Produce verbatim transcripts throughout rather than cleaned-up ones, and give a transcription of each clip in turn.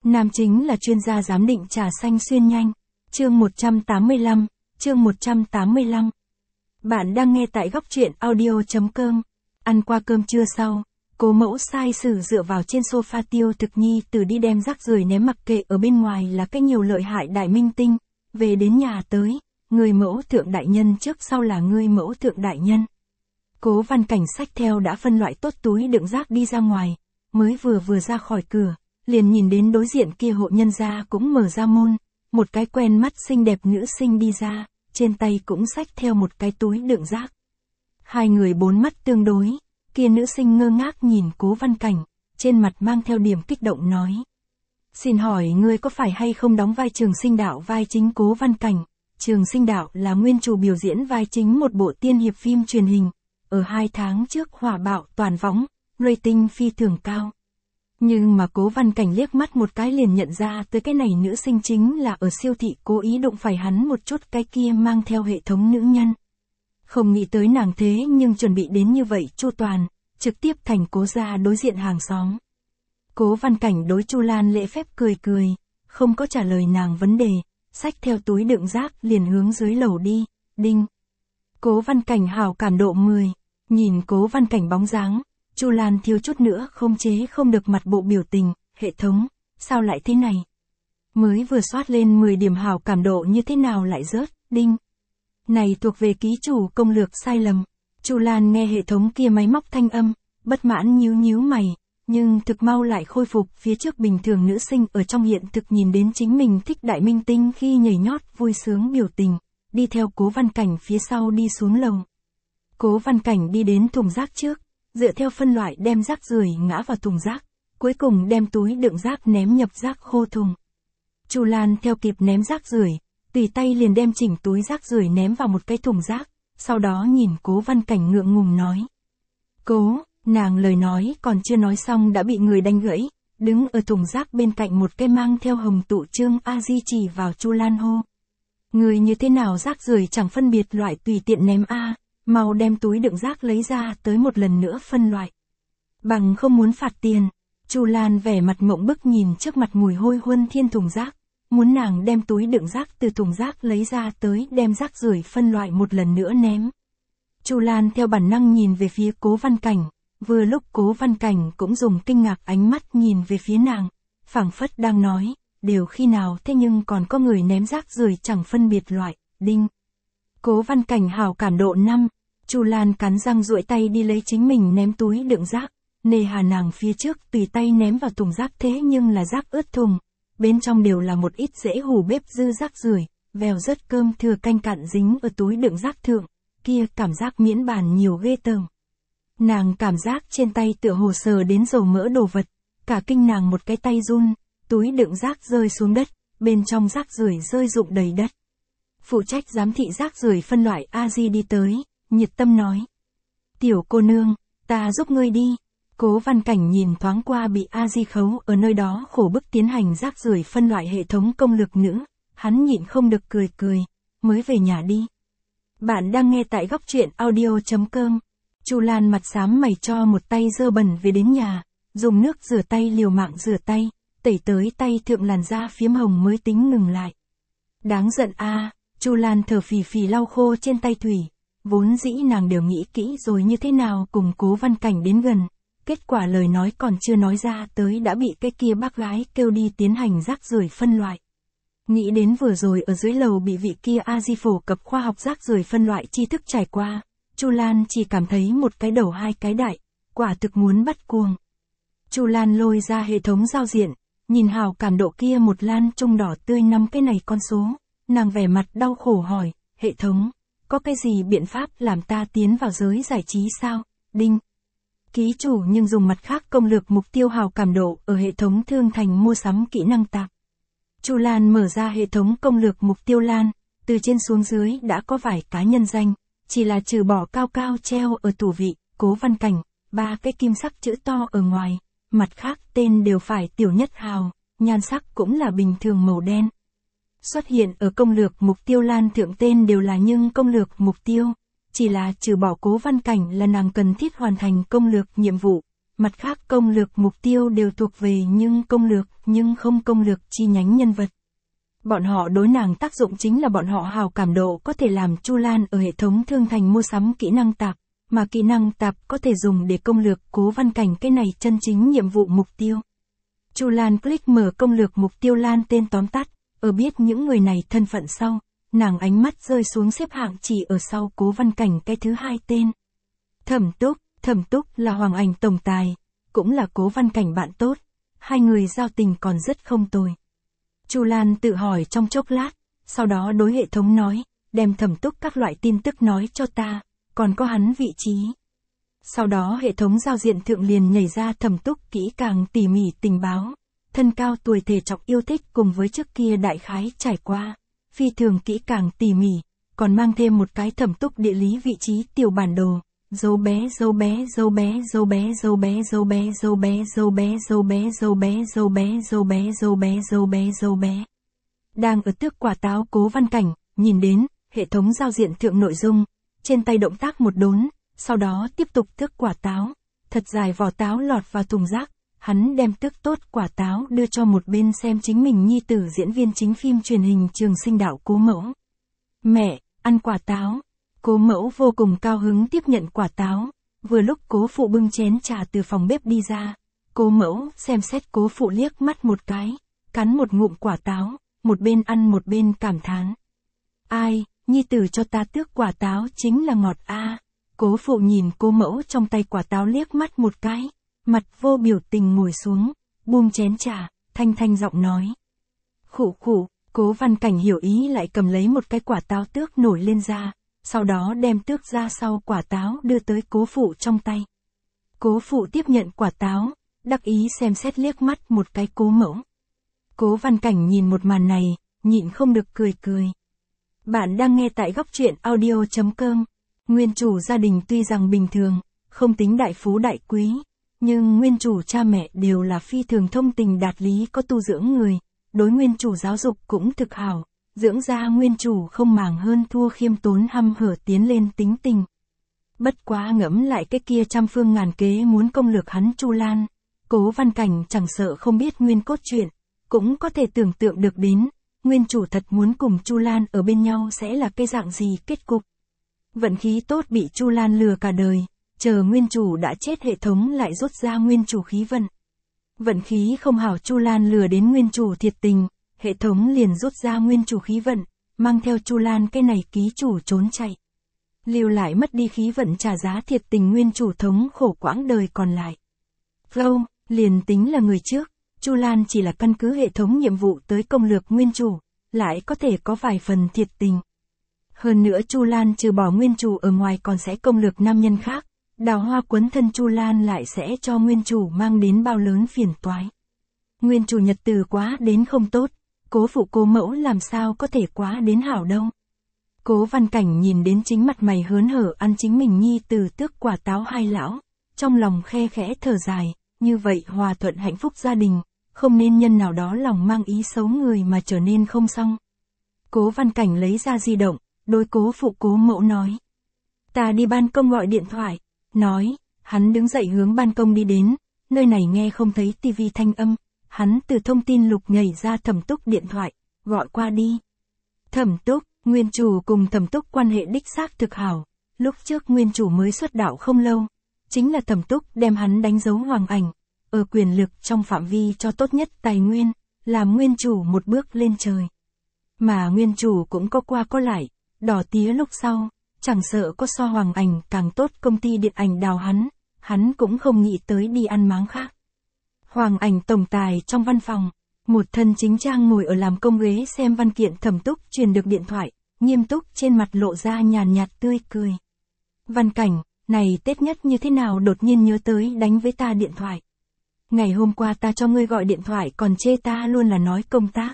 Nam chính là chuyên gia giám định trà xanh xuyên nhanh. Chương một trăm tám mươi lăm, chương một trăm tám mươi lăm. Bạn đang nghe tại góc truyện audio chấm com. Ăn qua cơm trưa sau, Cố Mẫu sai sử dựa vào trên sofa Tiêu Thực Nhi từ đi đem rác rưởi ném mặc kệ ở bên ngoài là cái nhiều lợi hại đại minh tinh. Về đến nhà tới, người mẫu thượng đại nhân trước sau là người mẫu thượng đại nhân. Cố Văn Cảnh xách theo đã phân loại tốt túi đựng rác đi ra ngoài, mới vừa vừa ra khỏi cửa, liền nhìn đến đối diện kia hộ nhân gia cũng mở ra môn, một cái quen mắt xinh đẹp nữ sinh đi ra, trên tay cũng xách theo một cái túi đựng rác. Hai người bốn mắt tương đối, kia nữ sinh ngơ ngác nhìn Cố Văn Cảnh, trên mặt mang theo điểm kích động nói. Xin hỏi ngươi có phải hay không đóng vai Trường Sinh Đạo vai chính Cố Văn Cảnh? Trường Sinh Đạo là nguyên chủ biểu diễn vai chính một bộ tiên hiệp phim truyền hình, ở hai tháng trước hỏa bạo toàn võng, rating phi thường cao. Nhưng mà Cố Văn Cảnh liếc mắt một cái liền nhận ra tới cái này nữ sinh chính là ở siêu thị cố ý đụng phải hắn một chút cái kia mang theo hệ thống nữ nhân. Không nghĩ tới nàng thế nhưng chuẩn bị đến như vậy chu toàn, trực tiếp thành Cố gia đối diện hàng xóm. Cố Văn Cảnh đối Chu Lan lễ phép cười cười, không có trả lời nàng vấn đề, xách theo túi đựng rác liền hướng dưới lầu đi, đinh. Cố Văn Cảnh hảo cảm độ mười, nhìn Cố Văn Cảnh bóng dáng, Chu Lan thiếu chút nữa không chế không được mặt bộ biểu tình, hệ thống, sao lại thế này? Mới vừa soát lên mười điểm hảo cảm độ như thế nào lại rớt, đinh. Này thuộc về ký chủ công lược sai lầm. Chu Lan nghe hệ thống kia máy móc thanh âm, bất mãn nhíu nhíu mày, nhưng thực mau lại khôi phục phía trước bình thường nữ sinh ở trong hiện thực nhìn đến chính mình thích đại minh tinh khi nhảy nhót vui sướng biểu tình, đi theo Cố Văn Cảnh phía sau đi xuống lầu. Cố Văn Cảnh đi đến thùng rác trước, dựa theo phân loại đem rác rưởi ngã vào thùng rác, cuối cùng đem túi đựng rác ném nhập rác khô thùng. Chu Lan theo kịp ném rác rưởi, tùy tay liền đem chỉnh túi rác rưởi ném vào một cái thùng rác, sau đó nhìn Cố Văn Cảnh ngượng ngùng nói. Cố, nàng lời nói còn chưa nói xong đã bị người đánh gãy, đứng ở thùng rác bên cạnh một cái mang theo hồng tụ trương A Di chỉ vào Chu Lan hô. Người như thế nào rác rưởi chẳng phân biệt loại tùy tiện ném a, mau đem túi đựng rác lấy ra tới một lần nữa phân loại. Bằng không muốn phạt tiền. Chu Lan vẻ mặt mộng bức nhìn trước mặt mùi hôi huân thiên thùng rác, muốn nàng đem túi đựng rác từ thùng rác lấy ra tới đem rác rưởi phân loại một lần nữa ném. Chu Lan theo bản năng nhìn về phía Cố Văn Cảnh, vừa lúc Cố Văn Cảnh cũng dùng kinh ngạc ánh mắt nhìn về phía nàng, phảng phất đang nói, đều khi nào thế nhưng còn có người ném rác rưởi chẳng phân biệt loại, đinh. Cố Văn Cảnh hảo cảm độ năm, Chu Lan cắn răng duỗi tay đi lấy chính mình ném túi đựng rác, nề hà nàng phía trước tùy tay ném vào thùng rác thế nhưng là rác ướt thùng, bên trong đều là một ít dễ hủ bếp dư rác rưởi, vèo rớt cơm thừa canh cạn dính ở túi đựng rác thượng, kia cảm giác miễn bàn nhiều ghê tởm. Nàng cảm giác trên tay tựa hồ sờ đến dầu mỡ đồ vật, cả kinh nàng một cái tay run, túi đựng rác rơi xuống đất, bên trong rác rưởi rơi rụng đầy đất. Phụ trách giám thị rác rưởi phân loại A Di đi tới, nhiệt tâm nói. Tiểu cô nương, ta giúp ngươi đi. Cố Văn Cảnh nhìn thoáng qua bị A Di khấu ở nơi đó khổ bức tiến hành rác rưởi phân loại hệ thống công lược nữ, hắn nhịn không được cười cười, mới về nhà đi. Bạn đang nghe tại góc truyện audio chấm com. Chu Lan mặt xám mày cho một tay dơ bẩn về đến nhà, dùng nước rửa tay liều mạng rửa tay, tẩy tới tay thượng làn da phiếm hồng mới tính ngừng lại. Đáng giận a, à, Chu Lan thở phì phì lau khô trên tay thủy, vốn dĩ nàng đều nghĩ kỹ rồi như thế nào cùng Cố Văn Cảnh đến gần, kết quả lời nói còn chưa nói ra tới đã bị cái kia bác gái kêu đi tiến hành rác rưởi phân loại. Nghĩ đến vừa rồi ở dưới lầu bị vị kia A Di phổ cập khoa học rác rưởi phân loại tri thức trải qua, Chu Lan chỉ cảm thấy một cái đầu hai cái đại, quả thực muốn bắt cuồng. Chu Lan lôi ra hệ thống giao diện, nhìn hào cảm độ kia một lan trung đỏ tươi năm cái này con số, nàng vẻ mặt đau khổ hỏi, hệ thống, có cái gì biện pháp làm ta tiến vào giới giải trí sao, đinh. Ký chủ nhưng dùng mặt khác công lược mục tiêu hào cảm độ ở hệ thống thương thành mua sắm kỹ năng tạp. Chu Lan mở ra hệ thống công lược mục tiêu lan, từ trên xuống dưới đã có vài cá nhân danh, chỉ là trừ bỏ cao cao treo ở tủ vị, Cố Văn Cảnh, ba cái kim sắc chữ to ở ngoài, mặt khác tên đều phải tiểu nhất hào, nhan sắc cũng là bình thường màu đen. Xuất hiện ở công lược mục tiêu lan thượng tên đều là nhưng công lược mục tiêu, chỉ là trừ bỏ Cố Văn Cảnh là nàng cần thiết hoàn thành công lược nhiệm vụ, mặt khác công lược mục tiêu đều thuộc về nhưng công lược nhưng không công lược chi nhánh nhân vật. Bọn họ đối nàng tác dụng chính là bọn họ hào cảm độ có thể làm Chu Lan ở hệ thống thương thành mua sắm kỹ năng tạp, mà kỹ năng tạp có thể dùng để công lược Cố Văn Cảnh cái này chân chính nhiệm vụ mục tiêu. Chu Lan click mở công lược mục tiêu lan tên tóm tắt, ở biết những người này thân phận sau, nàng ánh mắt rơi xuống xếp hạng chỉ ở sau Cố Văn Cảnh cái thứ hai tên. Thẩm Túc, Thẩm Túc là Hoàng Ảnh tổng tài, cũng là Cố Văn Cảnh bạn tốt, hai người giao tình còn rất không tồi. Chu Lan tự hỏi trong chốc lát, sau đó đối hệ thống nói, đem Thẩm Túc các loại tin tức nói cho ta, còn có hắn vị trí. Sau đó hệ thống giao diện thượng liền nhảy ra Thẩm Túc kỹ càng tỉ mỉ tình báo, thân cao tuổi thể trọng yêu thích cùng với trước kia đại khái trải qua, phi thường kỹ càng tỉ mỉ, còn mang thêm một cái Thẩm Túc địa lý vị trí tiểu bản đồ. Dấu bé dấu bé dấu bé dấu bé dấu bé dấu bé dấu bé dấu bé dấu bé dấu bé dấu bé dấu bé dấu bé dấu bé dấu bé. Đang ở tước quả táo Cố Văn Cảnh, nhìn đến, hệ thống giao diện thượng nội dung, trên tay động tác một đốn, sau đó tiếp tục tước quả táo, thật dài vỏ táo lọt vào thùng rác, hắn đem tước tốt quả táo đưa cho một bên xem chính mình nhi tử diễn viên chính phim truyền hình Trường Sinh Đạo Cố Mẫu. Mẹ, ăn quả táo. Cố Mẫu vô cùng cao hứng tiếp nhận quả táo, vừa lúc Cố Phụ bưng chén trà từ phòng bếp đi ra, Cố Mẫu xem xét Cố Phụ liếc mắt một cái, cắn một ngụm quả táo, một bên ăn một bên cảm thán. Ai, nhi tử cho ta tước quả táo chính là ngọt a. Cố Phụ nhìn Cố Mẫu trong tay quả táo liếc mắt một cái, mặt vô biểu tình ngồi xuống, buông chén trà, thanh thanh giọng nói. Khụ khụ, Cố Văn Cảnh hiểu ý lại cầm lấy một cái quả táo tước nổi lên ra. Sau đó đem tước ra sau quả táo đưa tới Cố Phụ trong tay. Cố Phụ tiếp nhận quả táo, đắc ý xem xét liếc mắt một cái Cố Mẫu. Cố Văn Cảnh nhìn một màn này, nhịn không được cười cười. Bạn đang nghe tại góc truyện audio chấm com. Nguyên chủ gia đình tuy rằng bình thường, không tính đại phú đại quý, nhưng nguyên chủ cha mẹ đều là phi thường thông tình đạt lý có tu dưỡng người, đối nguyên chủ giáo dục cũng thực hảo. Dưỡng ra nguyên chủ không màng hơn thua khiêm tốn hăm hở tiến lên tính tình. Bất quá ngẫm lại cái kia trăm phương ngàn kế muốn công lược hắn Chu Lan, Cố Văn Cảnh chẳng sợ không biết nguyên cốt truyện, cũng có thể tưởng tượng được đến, nguyên chủ thật muốn cùng Chu Lan ở bên nhau sẽ là cái dạng gì kết cục. Vận khí tốt bị Chu Lan lừa cả đời, chờ nguyên chủ đã chết hệ thống lại rút ra nguyên chủ khí vận. Vận khí không hảo Chu Lan lừa đến nguyên chủ thiệt tình. Hệ thống liền rút ra nguyên chủ khí vận, mang theo Chu Lan cái này ký chủ trốn chạy. Lưu lại mất đi khí vận trả giá thiệt tình nguyên chủ thống khổ quãng đời còn lại. Flow, liền tính là người trước, Chu Lan chỉ là căn cứ hệ thống nhiệm vụ tới công lược nguyên chủ, lại có thể có vài phần thiệt tình. Hơn nữa Chu Lan trừ bỏ nguyên chủ ở ngoài còn sẽ công lược nam nhân khác, đào hoa quấn thân Chu Lan lại sẽ cho nguyên chủ mang đến bao lớn phiền toái. Nguyên chủ nhật từ quá đến không tốt. Cố Phụ Cố Mẫu làm sao có thể quá đến hảo đâu. Cố Văn Cảnh nhìn đến chính mặt mày hớn hở ăn chính mình nhi từ tước quả táo hai lão, trong lòng khe khẽ thở dài, như vậy hòa thuận hạnh phúc gia đình, không nên nhân nào đó lòng mang ý xấu người mà trở nên không xong. Cố Văn Cảnh lấy ra di động, đối Cố Phụ Cố Mẫu nói. Ta đi ban công gọi điện thoại, nói, hắn đứng dậy hướng ban công đi đến, nơi này nghe không thấy tivi thanh âm. Hắn từ thông tin lục nhảy ra Thẩm Túc điện thoại, gọi qua đi. Thẩm Túc, nguyên chủ cùng Thẩm Túc quan hệ đích xác thực hảo, lúc trước nguyên chủ mới xuất đạo không lâu, chính là Thẩm Túc đem hắn đánh dấu Hoàng Ảnh, ở quyền lực trong phạm vi cho tốt nhất tài nguyên, làm nguyên chủ một bước lên trời. Mà nguyên chủ cũng có qua có lại, đỏ tía lúc sau, chẳng sợ có so Hoàng Ảnh càng tốt công ty điện ảnh đào hắn, hắn cũng không nghĩ tới đi ăn máng khác. Hoàng Ảnh tổng tài trong văn phòng, một thân chính trang ngồi ở làm công ghế xem văn kiện Thẩm Túc truyền được điện thoại, nghiêm túc trên mặt lộ ra nhàn nhạt tươi cười. Văn Cảnh, này Tết nhất như thế nào đột nhiên nhớ tới đánh với ta điện thoại. Ngày hôm qua ta cho ngươi gọi điện thoại còn chê ta luôn là nói công tác.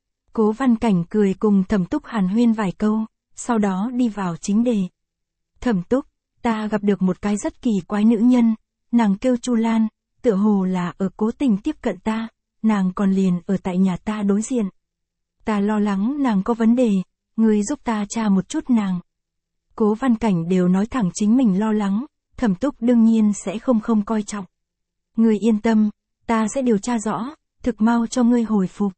Cố Văn Cảnh cười cùng Thẩm Túc hàn huyên vài câu, sau đó đi vào chính đề. Thẩm Túc, ta gặp được một cái rất kỳ quái nữ nhân, nàng kêu Chu Lan. Tựa hồ là ở cố tình tiếp cận ta, nàng còn liền ở tại nhà ta đối diện. Ta lo lắng nàng có vấn đề, ngươi giúp ta tra một chút nàng. Cố Văn Cảnh đều nói thẳng chính mình lo lắng, Thẩm Túc đương nhiên sẽ không không coi trọng. Ngươi yên tâm, ta sẽ điều tra rõ, thực mau cho ngươi hồi phục.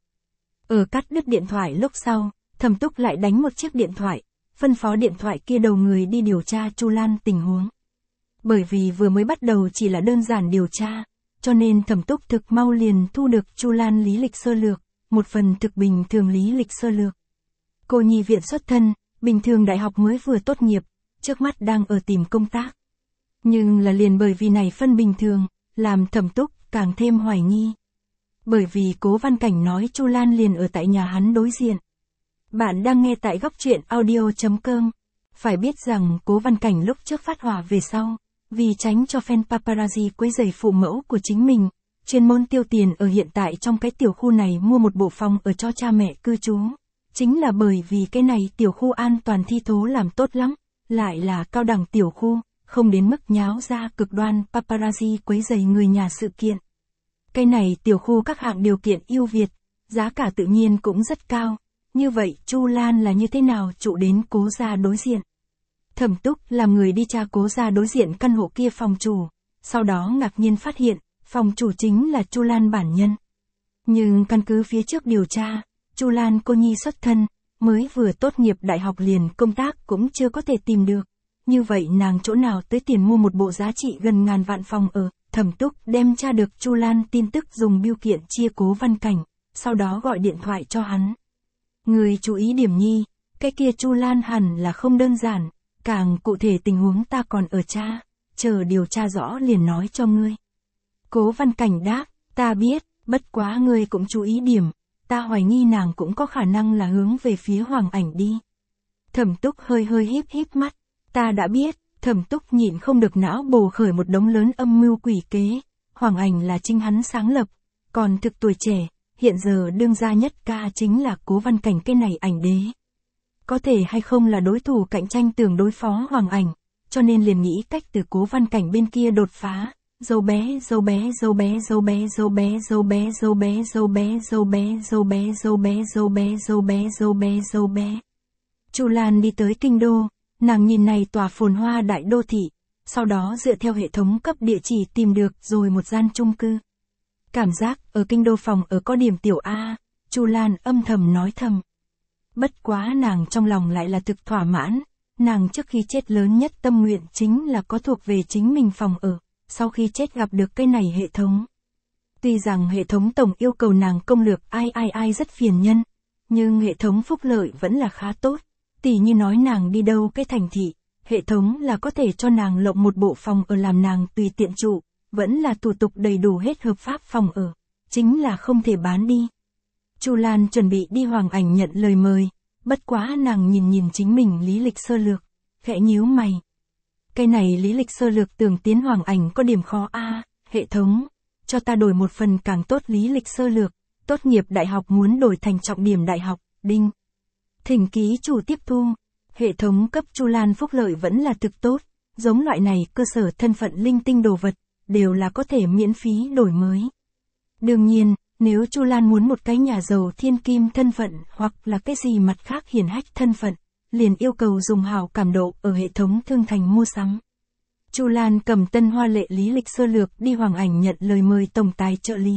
Ở cắt đứt điện thoại lúc sau, Thẩm Túc lại đánh một chiếc điện thoại, phân phó điện thoại kia đầu người đi điều tra Chu Lan tình huống. Bởi vì vừa mới bắt đầu chỉ là đơn giản điều tra, cho nên Thẩm Túc thực mau liền thu được Chu Lan lý lịch sơ lược, một phần thực bình thường lý lịch sơ lược. Cô nhi viện xuất thân, bình thường đại học mới vừa tốt nghiệp, trước mắt đang ở tìm công tác. Nhưng là liền bởi vì này phân bình thường, làm Thẩm Túc càng thêm hoài nghi. Bởi vì Cố Văn Cảnh nói Chu Lan liền ở tại nhà hắn đối diện. Bạn đang nghe tại góc truyện audio chấm com. Phải biết rằng Cố Văn Cảnh lúc trước phát hỏa về sau, vì tránh cho fan paparazzi quấy rầy phụ mẫu của chính mình, chuyên môn tiêu tiền ở hiện tại trong cái tiểu khu này mua một bộ phòng ở cho cha mẹ cư trú. Chính là bởi vì cái này tiểu khu an toàn thi thố làm tốt lắm, lại là cao đẳng tiểu khu, không đến mức nháo ra cực đoan paparazzi quấy rầy người nhà sự kiện. Cái này tiểu khu các hạng điều kiện ưu việt, giá cả tự nhiên cũng rất cao. Như vậy Chu Lan là như thế nào trụ đến Cố gia đối diện? Thẩm Túc làm người đi tra Cố gia đối diện căn hộ kia phòng chủ, sau đó ngạc nhiên phát hiện, phòng chủ chính là Chu Lan bản nhân. Nhưng căn cứ phía trước điều tra, Chu Lan cô nhi xuất thân, mới vừa tốt nghiệp đại học liền công tác cũng chưa có thể tìm được. Như vậy nàng chỗ nào tới tiền mua một bộ giá trị gần ngàn vạn phòng ở? Thẩm Túc đem tra được Chu Lan tin tức dùng bưu kiện chia Cố Văn Cảnh, sau đó gọi điện thoại cho hắn. Người chú ý điểm nhi, cái kia Chu Lan hẳn là không đơn giản, càng cụ thể tình huống ta còn ở tra, chờ điều tra rõ liền nói cho ngươi. Cố Văn Cảnh đáp, ta biết, bất quá ngươi cũng chú ý điểm, ta hoài nghi nàng cũng có khả năng là hướng về phía Hoàng Ảnh đi. Thẩm Túc hơi hơi híp híp mắt, ta đã biết. Thẩm Túc nhịn không được não bồ khởi một đống lớn âm mưu quỷ kế, Hoàng Ảnh là chính hắn sáng lập, còn thực tuổi trẻ, hiện giờ đương gia nhất ca chính là Cố Văn Cảnh cái này ảnh đế. Có thể hay không là đối thủ cạnh tranh tưởng đối phó Hoàng Ảnh, cho nên liền nghĩ cách từ Cố Văn Cảnh bên kia đột phá, dâu bé dâu bé dâu bé dâu bé dâu bé dâu bé dâu bé dâu bé dâu bé dâu bé dâu bé dâu bé dâu bé dâu bé dâu bé. Chu Lan đi tới kinh đô. Nàng nhìn này tòa phồn hoa đại đô thị, sau đó dựa theo hệ thống cấp địa chỉ tìm được rồi một gian chung cư. Cảm giác ở kinh đô phòng ở có điểm tiểu A, Chu Lan âm thầm nói thầm. Bất quá nàng trong lòng lại là thực thỏa mãn, nàng trước khi chết lớn nhất tâm nguyện chính là có thuộc về chính mình phòng ở, sau khi chết gặp được cái này hệ thống. Tuy rằng hệ thống tổng yêu cầu nàng công lược ai ai ai rất phiền nhân, nhưng hệ thống phúc lợi vẫn là khá tốt. Tỷ như nói nàng đi đâu cái thành thị, hệ thống là có thể cho nàng lộng một bộ phòng ở làm nàng tùy tiện trụ, vẫn là thủ tục đầy đủ hết hợp pháp phòng ở, chính là không thể bán đi. Chu Lan chuẩn bị đi Hoàng Ảnh nhận lời mời, bất quá nàng nhìn nhìn chính mình lý lịch sơ lược, khẽ nhíu mày. Cái này lý lịch sơ lược tưởng tiến Hoàng Ảnh có điểm khó a, à, hệ thống, cho ta đổi một phần càng tốt lý lịch sơ lược, tốt nghiệp đại học muốn đổi thành trọng điểm đại học, đinh. Thỉnh ký chủ tiếp thu, hệ thống cấp Chu Lan phúc lợi vẫn là thực tốt, giống loại này cơ sở thân phận linh tinh đồ vật, đều là có thể miễn phí đổi mới. Đương nhiên, nếu Chu Lan muốn một cái nhà giàu thiên kim thân phận hoặc là cái gì mặt khác hiển hách thân phận, liền yêu cầu dùng hảo cảm độ ở hệ thống thương thành mua sắm. Chu Lan cầm tân hoa lệ lý lịch sơ lược đi Hoàng Ảnh nhận lời mời tổng tài trợ lý.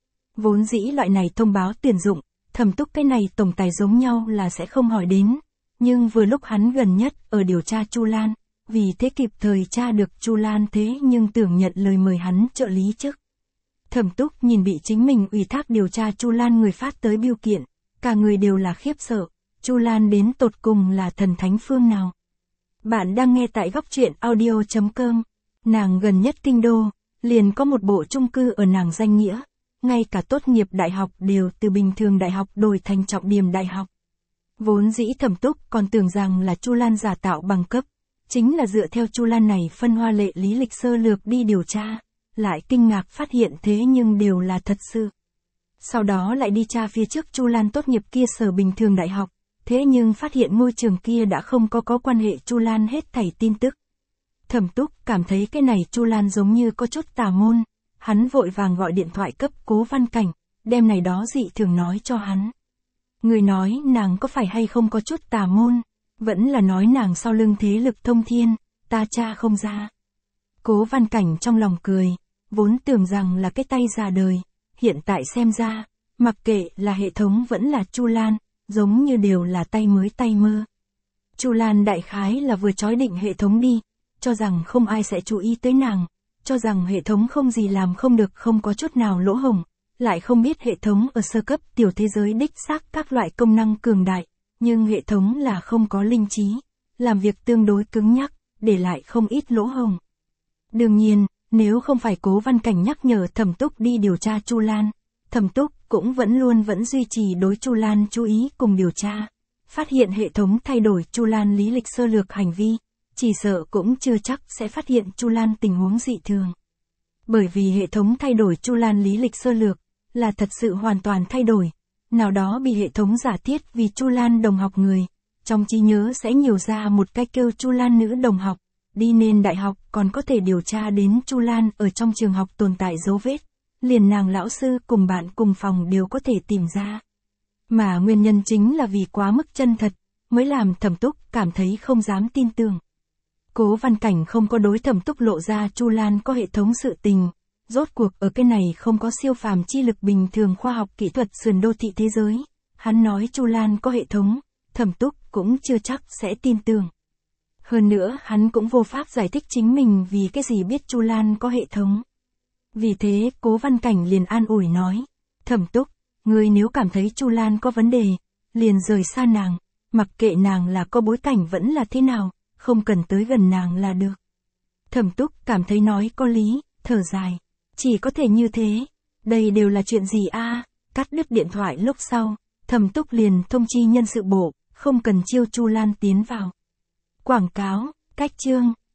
Vốn dĩ loại này thông báo tuyển dụng, Thẩm Túc cái này tổng tài giống nhau là sẽ không hỏi đến, nhưng vừa lúc hắn gần nhất ở điều tra Chu Lan, vì thế kịp thời tra được Chu Lan thế nhưng tưởng nhận lời mời hắn trợ lý chức. Thẩm Túc nhìn bị chính mình ủy thác điều tra Chu Lan người phát tới bưu kiện, cả người đều là khiếp sợ, Chu Lan đến tột cùng là thần thánh phương nào. Bạn đang nghe tại góc truyện audio chấm com, nàng gần nhất kinh đô, liền có một bộ chung cư ở nàng danh nghĩa. Ngay cả tốt nghiệp đại học đều từ bình thường đại học đổi thành trọng điểm đại học. Vốn dĩ Thẩm Túc còn tưởng rằng là Chu Lan giả tạo bằng cấp, chính là dựa theo Chu Lan này phân hoa lệ lý lịch sơ lược đi điều tra, lại kinh ngạc phát hiện thế nhưng đều là thật sự. Sau đó lại đi tra phía trước Chu Lan tốt nghiệp kia sở bình thường đại học, thế nhưng phát hiện ngôi trường kia đã không có có quan hệ Chu Lan hết thảy tin tức. Thẩm Túc cảm thấy cái này Chu Lan giống như có chút tà môn. Hắn vội vàng gọi điện thoại cấp Cố Văn Cảnh, đem này đó dị thường nói cho hắn. Người nói nàng có phải hay không có chút tà môn, vẫn là nói nàng sau lưng thế lực thông thiên, ta cha không ra. Cố Văn Cảnh trong lòng cười, vốn tưởng rằng là cái tay già đời, hiện tại xem ra, mặc kệ là hệ thống vẫn là Chu Lan, giống như đều là tay mới tay mơ. Chu Lan đại khái là vừa chói định hệ thống đi, cho rằng không ai sẽ chú ý tới nàng, cho rằng hệ thống không gì làm không được, không có chút nào lỗ hổng, lại không biết hệ thống ở sơ cấp tiểu thế giới đích xác các loại công năng cường đại, nhưng hệ thống là không có linh trí, làm việc tương đối cứng nhắc, để lại không ít lỗ hổng. Đương nhiên, nếu không phải Cố Văn Cảnh nhắc nhở Thẩm Túc đi điều tra Chu Lan, Thẩm Túc cũng vẫn luôn vẫn duy trì đối Chu Lan chú ý cùng điều tra. Phát hiện hệ thống thay đổi Chu Lan lý lịch sơ lược hành vi, chỉ sợ cũng chưa chắc sẽ phát hiện Chu Lan tình huống dị thường. Bởi vì hệ thống thay đổi Chu Lan lý lịch sơ lược, là thật sự hoàn toàn thay đổi, nào đó bị hệ thống giả thiết vì Chu Lan đồng học người, trong trí nhớ sẽ nhiều ra một cái kêu Chu Lan nữ đồng học, đi nên đại học còn có thể điều tra đến Chu Lan ở trong trường học tồn tại dấu vết, liền nàng lão sư cùng bạn cùng phòng đều có thể tìm ra. Mà nguyên nhân chính là vì quá mức chân thật, mới làm Thẩm Túc cảm thấy không dám tin tưởng. Cố Văn Cảnh không có đối Thẩm Túc lộ ra Chu Lan có hệ thống sự tình, rốt cuộc ở cái này không có siêu phàm chi lực bình thường khoa học kỹ thuật sườn đô thị thế giới, hắn nói Chu Lan có hệ thống, Thẩm Túc cũng chưa chắc sẽ tin tưởng. Hơn nữa hắn cũng vô pháp giải thích chính mình vì cái gì biết Chu Lan có hệ thống. Vì thế Cố Văn Cảnh liền an ủi nói, Thẩm Túc, ngươi nếu cảm thấy Chu Lan có vấn đề, liền rời xa nàng, mặc kệ nàng là có bối cảnh vẫn là thế nào, không cần tới gần nàng là được. Thẩm Túc cảm thấy nói có lý, thở dài, chỉ có thể như thế, đây đều là chuyện gì a? Cắt đứt điện thoại lúc sau, Thẩm Túc liền thông chi nhân sự bộ, không cần chiêu Chu Lan tiến vào. Quảng cáo, cách chương.